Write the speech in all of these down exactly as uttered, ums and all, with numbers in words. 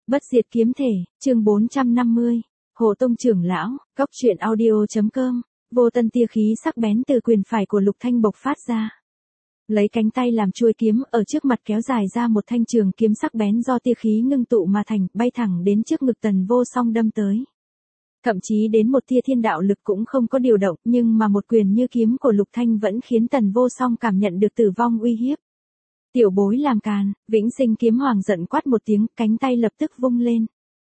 Bất diệt kiếm thể, chương bốn trăm năm mươi. Hồ Tông trưởng lão, góc truyện audio.com. Vô tận tia khí sắc bén từ quyền phải của Lục Thanh bộc phát ra. Lấy cánh tay làm chuôi kiếm, ở trước mặt kéo dài ra một thanh trường kiếm sắc bén do tia khí ngưng tụ mà thành, bay thẳng đến trước ngực Tần Vô Song đâm tới. Thậm chí đến một tia thiên đạo lực cũng không có điều động, nhưng mà một quyền như kiếm của Lục Thanh vẫn khiến Tần Vô Song cảm nhận được tử vong uy hiếp. Tiểu bối làm càn, Vĩnh Sinh Kiếm Hoàng giận quát một tiếng, cánh tay lập tức vung lên.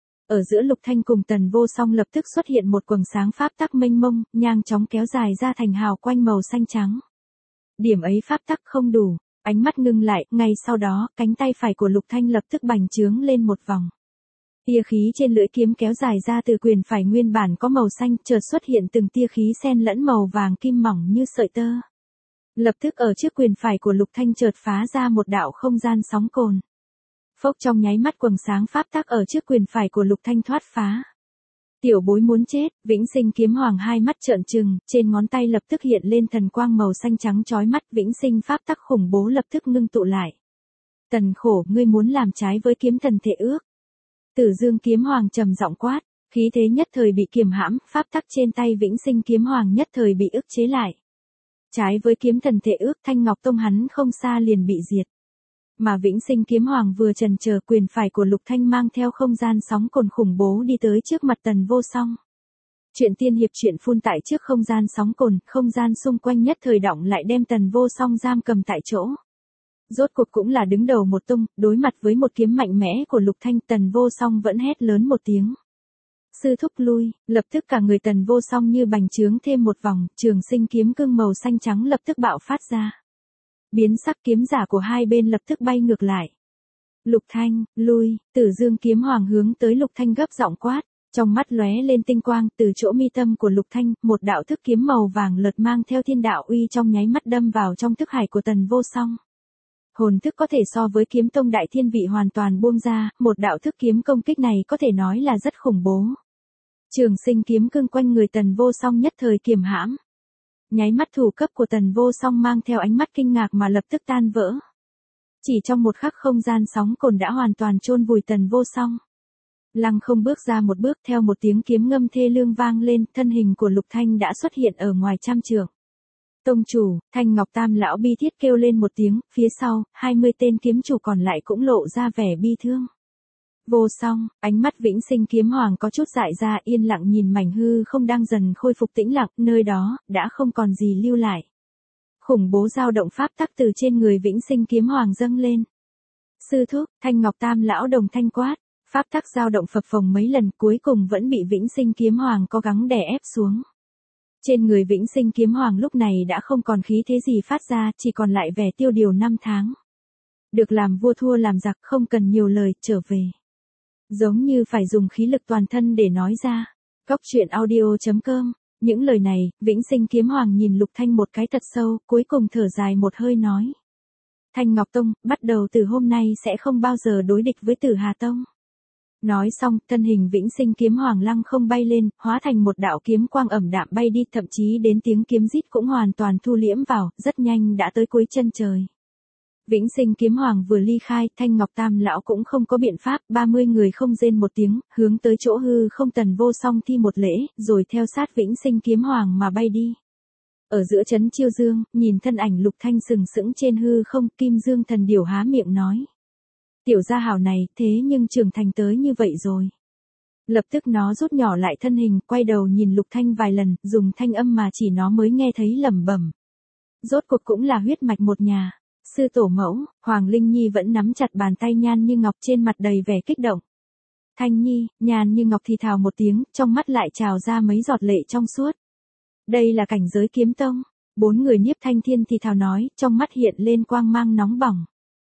Ở giữa Lục Thanh cùng Tần Vô Song lập tức xuất hiện một quầng sáng pháp tắc mênh mông, nhanh chóng kéo dài ra thành hào quanh màu xanh trắng. Điểm ấy pháp tắc không đủ, ánh mắt ngưng lại, ngay sau đó, cánh tay phải của Lục Thanh lập tức bành trướng lên một vòng. Tia khí trên lưỡi kiếm kéo dài ra từ quyền phải nguyên bản có màu xanh, chợt xuất hiện từng tia khí xen lẫn màu vàng kim mỏng như sợi tơ. Lập tức ở trước quyền phải của Lục Thanh chợt phá ra một đạo không gian sóng cồn. Phốc, trong nháy mắt quầng sáng pháp tắc ở trước quyền phải của Lục Thanh thoát phá. Tiểu bối muốn chết, Vĩnh Sinh Kiếm Hoàng hai mắt trợn trừng, trên ngón tay lập tức hiện lên thần quang màu xanh trắng chói mắt, Vĩnh Sinh pháp tắc khủng bố lập tức ngưng tụ lại. Tần Khổ, ngươi muốn làm trái với kiếm thần thể ước. Tử Dương Kiếm Hoàng trầm giọng quát, khí thế nhất thời bị kiềm hãm, pháp tắc trên tay Vĩnh Sinh Kiếm Hoàng nhất thời bị ức chế lại. Trái với kiếm thần thể ước, Thanh Ngọc Tông hắn không xa liền bị diệt. Mà Vĩnh Sinh Kiếm Hoàng vừa chần chờ, quyền phải của Lục Thanh mang theo không gian sóng cồn khủng bố đi tới trước mặt Tần Vô Song. Chuyện tiên hiệp chuyện phun tại trước không gian sóng cồn, không gian xung quanh nhất thời động lại đem Tần Vô Song giam cầm tại chỗ. Rốt cuộc cũng là đứng đầu một tung, đối mặt với một kiếm mạnh mẽ của Lục Thanh, Tần Vô Song vẫn hét lớn một tiếng. Sư thúc lui, lập tức cả người Tần Vô Song như bành trướng thêm một vòng, trường sinh kiếm cương màu xanh trắng lập tức bạo phát ra. Biến sắc kiếm giả của hai bên lập tức bay ngược lại. Lục Thanh, lui, Tử Dương Kiếm Hoàng hướng tới Lục Thanh gấp giọng quát, trong mắt lóe lên tinh quang, từ chỗ mi tâm của Lục Thanh, một đạo thức kiếm màu vàng lợt mang theo thiên đạo uy trong nháy mắt đâm vào trong thức hải của Tần Vô Song. Hồn thức có thể so với kiếm tông đại thiên vị hoàn toàn buông ra, một đạo thức kiếm công kích này có thể nói là rất khủng bố. Trường sinh kiếm cương quanh người Tần Vô Song nhất thời kiềm hãm. Nháy mắt thủ cấp của Tần Vô Song mang theo ánh mắt kinh ngạc mà lập tức tan vỡ. Chỉ trong một khắc không gian sóng cồn đã hoàn toàn chôn vùi Tần Vô Song. Lăng không bước ra một bước, theo một tiếng kiếm ngâm thê lương vang lên, thân hình của Lục Thanh đã xuất hiện ở ngoài trăm trượng. Tông chủ, Thanh Ngọc Tam lão bi thiết kêu lên một tiếng, phía sau, hai mươi tên kiếm chủ còn lại cũng lộ ra vẻ bi thương. Vô Song, ánh mắt Vĩnh Sinh Kiếm Hoàng có chút dại ra, yên lặng nhìn mảnh hư không đang dần khôi phục tĩnh lặng, nơi đó, đã không còn gì lưu lại. Khủng bố dao động pháp tắc từ trên người Vĩnh Sinh Kiếm Hoàng dâng lên. Sư thúc, Thanh Ngọc Tam lão đồng thanh quát, pháp tắc dao động phập phồng mấy lần cuối cùng vẫn bị Vĩnh Sinh Kiếm Hoàng cố gắng đè ép xuống. Trên người Vĩnh Sinh Kiếm Hoàng lúc này đã không còn khí thế gì phát ra, chỉ còn lại vẻ tiêu điều năm tháng. Được làm vua thua làm giặc, không cần nhiều lời, trở về. Giống như phải dùng khí lực toàn thân để nói ra. Góc truyện audio.com. Những lời này, Vĩnh Sinh Kiếm Hoàng nhìn Lục Thanh một cái thật sâu, cuối cùng thở dài một hơi nói. Thanh Ngọc Tông, bắt đầu từ hôm nay sẽ không bao giờ đối địch với Tử Hà Tông. Nói xong, thân hình Vĩnh Sinh Kiếm Hoàng lăng không bay lên, hóa thành một đạo kiếm quang ẩm đạm bay đi, thậm chí đến tiếng kiếm rít cũng hoàn toàn thu liễm vào, rất nhanh đã tới cuối chân trời. Vĩnh Sinh Kiếm Hoàng vừa ly khai, Thanh Ngọc Tam lão cũng không có biện pháp, ba mươi người không rên một tiếng, hướng tới chỗ hư không Tần Vô Song thi một lễ, rồi theo sát Vĩnh Sinh Kiếm Hoàng mà bay đi. Ở giữa trấn Chiêu Dương, nhìn thân ảnh Lục Thanh sừng sững trên hư không, Kim Dương Thần Điểu há miệng nói. Tiểu gia hào này, thế nhưng trưởng thành tới như vậy rồi. Lập tức nó rút nhỏ lại thân hình, quay đầu nhìn Lục Thanh vài lần, dùng thanh âm mà chỉ nó mới nghe thấy lẩm bẩm. Rốt cuộc cũng là huyết mạch một nhà. Sư tổ mẫu, Hoàng Linh Nhi vẫn nắm chặt bàn tay Nhan Như Ngọc, trên mặt đầy vẻ kích động. Thanh Nhi, Nhan Như Ngọc thì thào một tiếng, trong mắt lại trào ra mấy giọt lệ trong suốt. Đây là cảnh giới kiếm tông. Bốn người Nhiếp Thanh Thiên thì thào nói, trong mắt hiện lên quang mang nóng bỏng.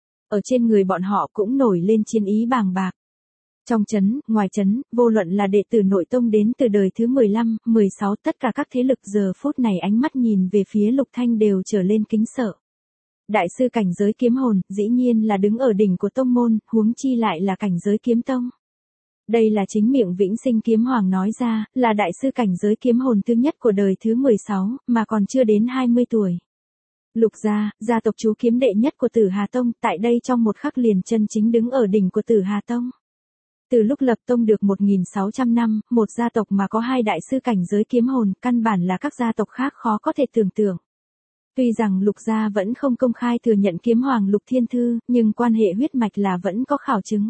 Ở trên người bọn họ cũng nổi lên chiến ý bàng bạc. Trong trấn, ngoài trấn, vô luận là đệ tử nội tông đến từ đời thứ mười lăm, mười sáu, tất cả các thế lực giờ phút này ánh mắt nhìn về phía Lục Thanh đều trở lên kính sợ. Đại sư cảnh giới kiếm hồn, dĩ nhiên là đứng ở đỉnh của tông môn, huống chi lại là cảnh giới kiếm tông. Đây là chính miệng Vĩnh Sinh Kiếm Hoàng nói ra, là đại sư cảnh giới kiếm hồn thứ nhất của đời thứ mười sáu, mà còn chưa đến hai mươi tuổi. Lục gia, gia tộc chú kiếm đệ nhất của Tử Hà Tông, tại đây trong một khắc liền chân chính đứng ở đỉnh của Tử Hà Tông. Từ lúc lập tông được một nghìn sáu trăm năm, một gia tộc mà có hai đại sư cảnh giới kiếm hồn, căn bản là các gia tộc khác khó có thể tưởng tượng. Tuy rằng Lục gia vẫn không công khai thừa nhận kiếm hoàng Lục Thiên Thư, nhưng quan hệ huyết mạch là vẫn có khảo chứng.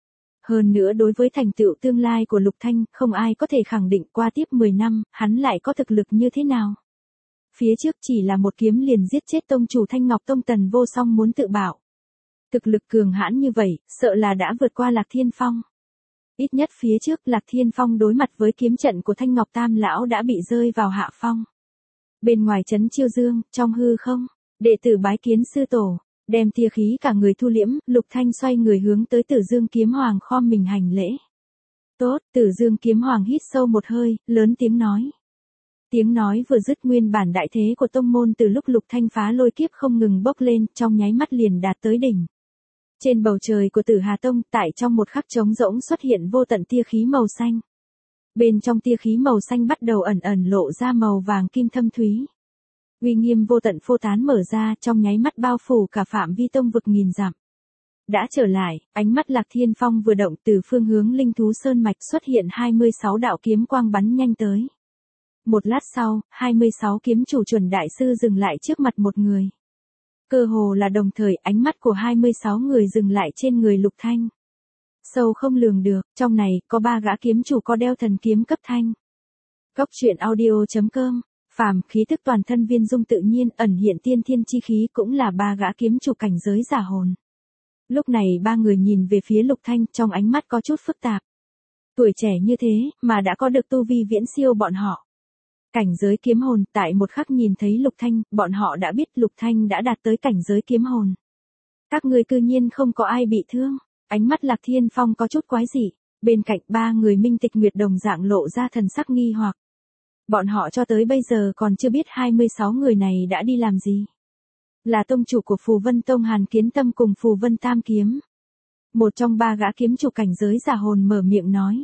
Hơn nữa đối với thành tựu tương lai của Lục Thanh, không ai có thể khẳng định qua tiếp mười năm, hắn lại có thực lực như thế nào. Phía trước chỉ là một kiếm liền giết chết tông chủ Thanh Ngọc Tông Tần Vô Song muốn tự bạo. Thực lực cường hãn như vậy, sợ là đã vượt qua Lạc Thiên Phong. Ít nhất phía trước Lạc Thiên Phong đối mặt với kiếm trận của Thanh Ngọc Tam Lão đã bị rơi vào hạ phong. Bên ngoài trấn Chiêu Dương, trong hư không, đệ tử bái kiến sư tổ, đem tia khí cả người thu liễm, Lục Thanh xoay người hướng tới Tử Dương Kiếm Hoàng khom mình hành lễ. Tốt, Tử Dương Kiếm Hoàng hít sâu một hơi, lớn tiếng nói. Tiếng nói vừa dứt, nguyên bản đại thế của tông môn từ lúc Lục Thanh phá lôi kiếp không ngừng bốc lên, trong nháy mắt liền đạt tới đỉnh. Trên bầu trời của Tử Hà Tông, tại trong một khắc trống rỗng xuất hiện vô tận tia khí màu xanh. Bên trong tia khí màu xanh bắt đầu ẩn ẩn lộ ra màu vàng kim thâm thúy. Uy nghiêm vô tận phô tán mở ra, trong nháy mắt bao phủ cả phạm vi tông vực nghìn dặm. Đã trở lại, ánh mắt Lạc Thiên Phong vừa động, từ phương hướng Linh Thú Sơn mạch xuất hiện hai mươi sáu đạo kiếm quang bắn nhanh tới. Một lát sau, hai mươi sáu kiếm chủ chuẩn đại sư dừng lại trước mặt một người. Cơ hồ là đồng thời, ánh mắt của hai mươi sáu người dừng lại trên người Lục Thanh. Sâu không lường được, trong này, có ba gã kiếm chủ có đeo thần kiếm cấp thanh. Góc truyện audio chấm com, phàm khí thức toàn thân viên dung tự nhiên, ẩn hiện tiên thiên chi khí, cũng là ba gã kiếm chủ cảnh giới giả hồn. Lúc này ba người nhìn về phía Lục Thanh, trong ánh mắt có chút phức tạp. Tuổi trẻ như thế, mà đã có được tu vi viễn siêu bọn họ. Cảnh giới kiếm hồn, tại một khắc nhìn thấy Lục Thanh, bọn họ đã biết Lục Thanh đã đạt tới cảnh giới kiếm hồn. Các người cư nhiên không có ai bị thương. Ánh mắt Lạc Thiên Phong có chút quái dị, bên cạnh ba người Minh Tịch Nguyệt đồng dạng lộ ra thần sắc nghi hoặc. Bọn họ cho tới bây giờ còn chưa biết hai mươi sáu người này đã đi làm gì. Là tông chủ của Phù Vân Tông Hàn Kiến Tâm cùng Phù Vân Tam Kiếm. Một trong ba gã kiếm chủ cảnh giới giả hồn mở miệng nói.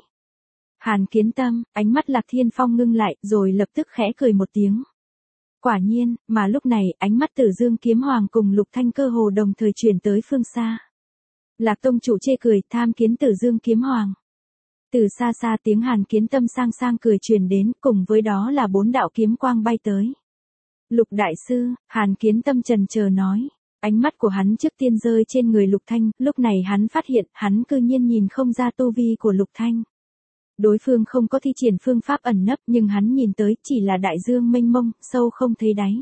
Hàn Kiến Tâm, ánh mắt Lạc Thiên Phong ngưng lại, rồi lập tức khẽ cười một tiếng. Quả nhiên, mà lúc này, ánh mắt Tử Dương Kiếm Hoàng cùng Lục Thanh cơ hồ đồng thời chuyển tới phương xa. Lạc tông chủ chê cười, tham kiến Tử Dương Kiếm Hoàng. Từ xa xa tiếng Hàn Kiến Tâm sang sang cười truyền đến, cùng với đó là bốn đạo kiếm quang bay tới. Lục đại sư, Hàn Kiến Tâm chần chờ nói. Ánh mắt của hắn trước tiên rơi trên người Lục Thanh, lúc này hắn phát hiện, hắn cư nhiên nhìn không ra tu vi của Lục Thanh. Đối phương không có thi triển phương pháp ẩn nấp, nhưng hắn nhìn tới chỉ là đại dương mênh mông, sâu không thấy đáy.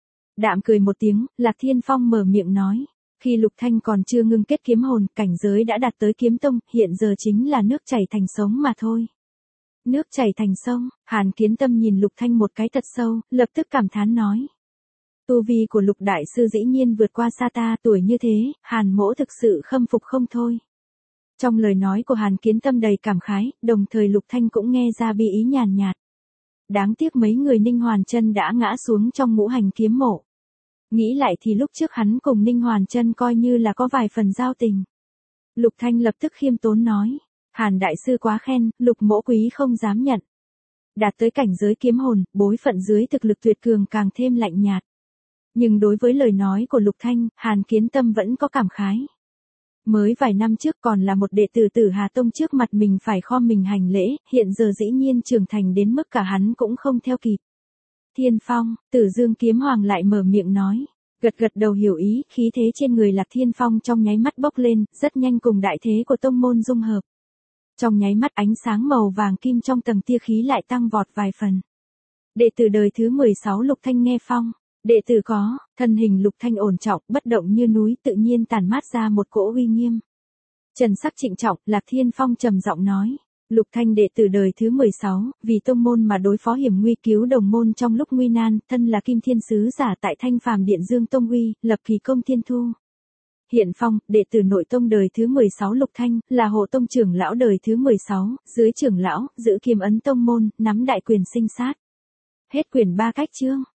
Đạm cười một tiếng, Lạc Thiên Phong mở miệng nói. Khi Lục Thanh còn chưa ngưng kết kiếm hồn, cảnh giới đã đạt tới kiếm tông, hiện giờ chính là nước chảy thành sông mà thôi. Nước chảy thành sông, Hàn Kiến Tâm nhìn Lục Thanh một cái thật sâu, lập tức cảm thán nói. Tu vi của Lục đại sư dĩ nhiên vượt qua xa ta, tuổi như thế, Hàn mỗ thực sự khâm phục không thôi. Trong lời nói của Hàn Kiến Tâm đầy cảm khái, đồng thời Lục Thanh cũng nghe ra bi ý nhàn nhạt. Đáng tiếc mấy người Ninh Hoàn Chân đã ngã xuống trong ngũ hành kiếm mộ. Nghĩ lại thì lúc trước hắn cùng Ninh Hoàn Chân coi như là có vài phần giao tình. Lục Thanh lập tức khiêm tốn nói, Hàn đại sư quá khen, Lục mỗ quý không dám nhận. Đạt tới cảnh giới kiếm hồn, bối phận dưới thực lực tuyệt cường càng thêm lạnh nhạt. Nhưng đối với lời nói của Lục Thanh, Hàn Kiến Tâm vẫn có cảm khái. Mới vài năm trước còn là một đệ tử Tử Hà Tông, trước mặt mình phải khom mình hành lễ, hiện giờ dĩ nhiên trưởng thành đến mức cả hắn cũng không theo kịp. Thiên Phong, Tử Dương Kiếm Hoàng lại mở miệng nói, gật gật đầu hiểu ý, khí thế trên người Lạc Thiên Phong trong nháy mắt bốc lên, rất nhanh cùng đại thế của tông môn dung hợp. Trong nháy mắt ánh sáng màu vàng kim trong tầng tia khí lại tăng vọt vài phần. Đệ tử đời thứ mười sáu Lục Thanh nghe phong, đệ tử có, thân hình Lục Thanh ổn trọng, bất động như núi, tự nhiên tản mát ra một cỗ uy nghiêm. Trần sắc trịnh trọng, Lạc Thiên Phong trầm giọng nói. Lục Thanh đệ tử đời thứ mười sáu, vì tông môn mà đối phó hiểm nguy, cứu đồng môn trong lúc nguy nan, thân là Kim Thiên sứ giả tại Thanh Phàm Điện Dương Tông Uy, lập kỳ công thiên thu. Hiện phong, đệ tử nội tông đời thứ mười sáu Lục Thanh, là hộ tông trưởng lão đời thứ mười sáu, dưới trưởng lão, giữ kiêm ấn tông môn, nắm đại quyền sinh sát. Hết quyển ba cách chương.